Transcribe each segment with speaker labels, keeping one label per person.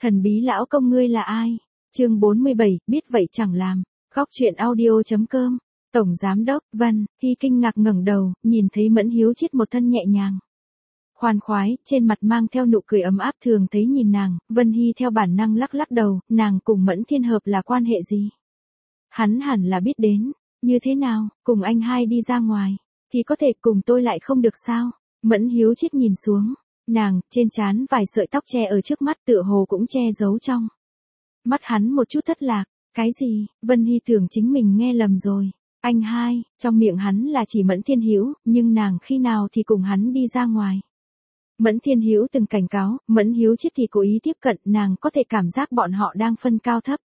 Speaker 1: Thần bí lão công ngươi là ai? Chương 47, biết vậy chẳng làm. Góc truyện audio.com. Tổng giám đốc Vân Hy kinh ngạc ngẩng đầu, nhìn thấy Mẫn Hiếu Chiết một thân nhẹ nhàng, khoan khoái, trên mặt mang theo nụ cười ấm áp. Thường thấy nhìn nàng, Vân Hy theo bản năng lắc lắc đầu. Nàng cùng Mẫn Thiên Hợp là quan hệ gì? Hắn hẳn là biết đến. Như thế nào, cùng anh hai đi ra ngoài thì có thể, cùng tôi lại không được sao? Mẫn Hiếu Chiết nhìn xuống nàng, trên trán vài sợi tóc che ở trước mắt, tựa hồ cũng che giấu trong mắt hắn một chút thất lạc. Cái gì? Vân Hy tưởng chính mình nghe lầm rồi. Anh hai, trong miệng hắn là chỉ Mẫn Thiên Hữu, nhưng nàng khi nào thì cùng hắn đi ra ngoài. Mẫn Thiên Hữu từng cảnh cáo, Mẫn Hiếu Chiết thì cố ý tiếp cận, nàng có thể cảm giác bọn họ đang phân cao thấp.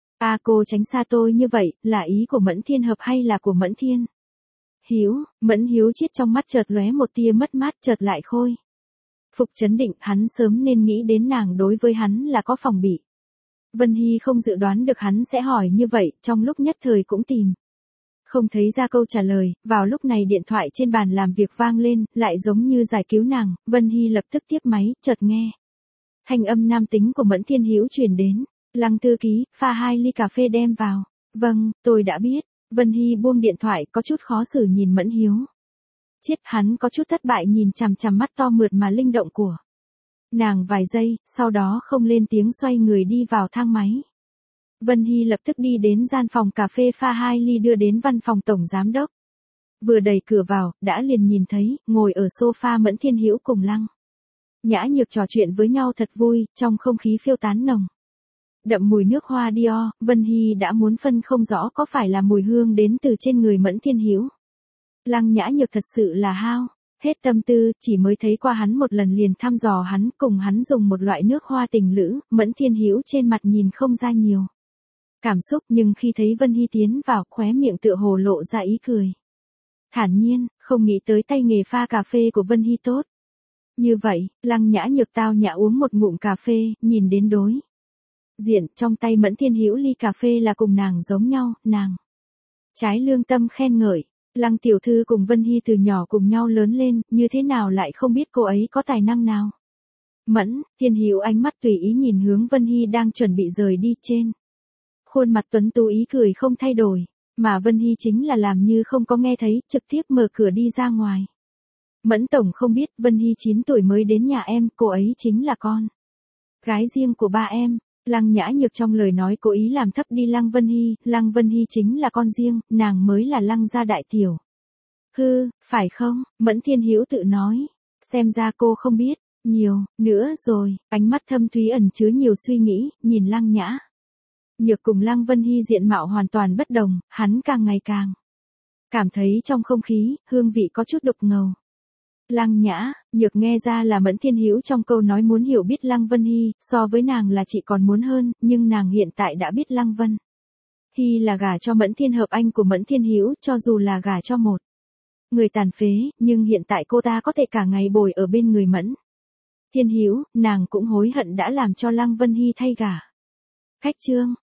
Speaker 1: Cô tránh xa tôi như vậy, là ý của Mẫn Thiên Hợp hay là của Mẫn Thiên Hữu? Mẫn Hiếu Chiết trong mắt chợt lóe một tia mất mát, chợt lại khôi phục trấn định. Hắn sớm nên nghĩ đến nàng đối với hắn là có phòng bị. Vân Hy không dự đoán được hắn sẽ hỏi như vậy, trong lúc nhất thời cũng tìm không thấy ra câu trả lời. Vào lúc này điện thoại trên bàn làm việc vang lên, lại giống như giải cứu nàng. Vân Hy lập tức tiếp máy, chợt nghe thanh âm nam tính của Mẫn Thiên Hữu truyền đến. Lăng thư ký, pha 2 ly cà phê đem vào. Vâng, tôi đã biết. Vân Hy buông điện thoại, có chút khó xử nhìn Mẫn Hiếu Chiết. Hắn có chút thất bại nhìn chằm chằm mắt to mượt mà linh động của nàng vài giây, sau đó không lên tiếng xoay người đi vào thang máy. Vân Hy lập tức đi đến gian phòng cà phê pha 2 ly đưa đến văn phòng tổng giám đốc. Vừa đẩy cửa vào, đã liền nhìn thấy, ngồi ở sofa Mẫn Thiên Hữu cùng Lăng Nhã Nhược trò chuyện với nhau thật vui, trong không khí phiêu tán nồng đậm mùi nước hoa Dior. Vân Hy đã muốn phân không rõ có phải là mùi hương đến từ trên người Mẫn Thiên Hữu. Lăng Nhã Nhược thật sự là hao hết tâm tư, chỉ mới thấy qua hắn một lần liền thăm dò hắn, cùng hắn dùng một loại nước hoa tình lữ. Mẫn Thiên Hữu trên mặt nhìn không ra nhiều cảm xúc, nhưng khi thấy Vân Hy tiến vào, khóe miệng tựa hồ lộ ra ý cười thản nhiên, không nghĩ tới tay nghề pha cà phê của Vân Hy tốt như vậy. Lăng Nhã Nhược tao nhã uống một ngụm cà phê, nhìn đến đối diện trong tay Mẫn Thiên Hữu ly cà phê là cùng nàng giống nhau, nàng trái lương tâm khen ngợi. Lăng tiểu thư cùng Vân Hy từ nhỏ cùng nhau lớn lên, như thế nào lại không biết cô ấy có tài năng nào? Mẫn Thiên Hữu ánh mắt tùy ý nhìn hướng Vân Hy đang chuẩn bị rời đi, trên khuôn mặt tuấn tú ý cười không thay đổi, mà Vân Hy chính là làm như không có nghe thấy, trực tiếp mở cửa đi ra ngoài. Mẫn tổng không biết, Vân Hy 9 tuổi mới đến nhà em, cô ấy chính là con gái riêng của ba em. Lăng Nhã Nhược trong lời nói cố ý làm thấp đi Lăng Vân Hy chính là con riêng, nàng mới là Lăng gia đại tiểu thư, phải không? Mẫn Thiên Hữu tự nói. Xem ra cô không biết nhiều nữa rồi. Ánh mắt thâm thúy ẩn chứa nhiều suy nghĩ, nhìn Lăng Nhã Nhược cùng Lăng Vân Hy diện mạo hoàn toàn bất đồng, hắn càng ngày càng cảm thấy trong không khí, hương vị có chút đục ngầu. Lăng Nhã Nhược nghe ra là Mẫn Thiên Hữu trong câu nói muốn hiểu biết Lăng Vân Hy, so với nàng là chị còn muốn hơn, nhưng nàng hiện tại đã biết Lăng Vân Hy là gả cho Mẫn Thiên Hợp, anh của Mẫn Thiên Hữu, cho dù là gả cho một người tàn phế, nhưng hiện tại cô ta có thể cả ngày bồi ở bên người Mẫn Thiên Hữu, nàng cũng hối hận đã làm cho Lăng Vân Hy thay gả. Khách trương,